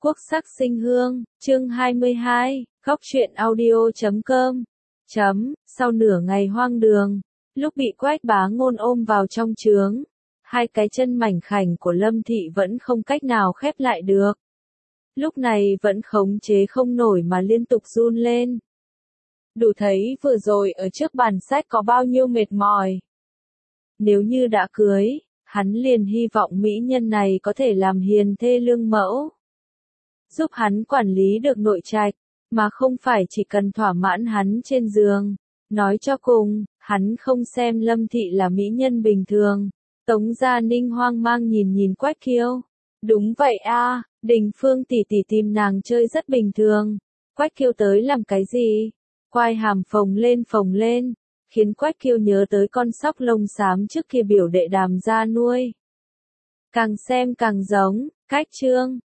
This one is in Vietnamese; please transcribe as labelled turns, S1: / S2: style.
S1: Quốc sắc sinh hương, chương 22, góc truyện audio.com. Sau nửa ngày hoang đường, lúc bị Quách Bá Ngôn ôm vào trong trướng, hai cái chân mảnh khảnh của Lâm Thị vẫn không cách nào khép lại được. Lúc này vẫn khống chế không nổi mà liên tục run lên. Đủ thấy vừa rồi ở trước bàn sách có bao nhiêu mệt mỏi. Nếu như đã cưới, hắn liền hy vọng mỹ nhân này có thể làm hiền thê lương mẫu, giúp hắn quản lý được nội trạch, mà không phải chỉ cần thỏa mãn hắn trên giường. Nói cho cùng, hắn không xem Lâm Thị là mỹ nhân bình thường. Tống Gia Ninh hoang mang nhìn Quách Kiêu. Đúng vậy a, Đình Phương tỷ tỷ tìm nàng chơi rất bình thường. Quách Kiêu tới làm cái gì? Quai hàm phồng lên, khiến Quách Kiêu nhớ tới con sóc lông xám trước kia biểu đệ Đàm gia nuôi. Càng xem càng giống, cách trương.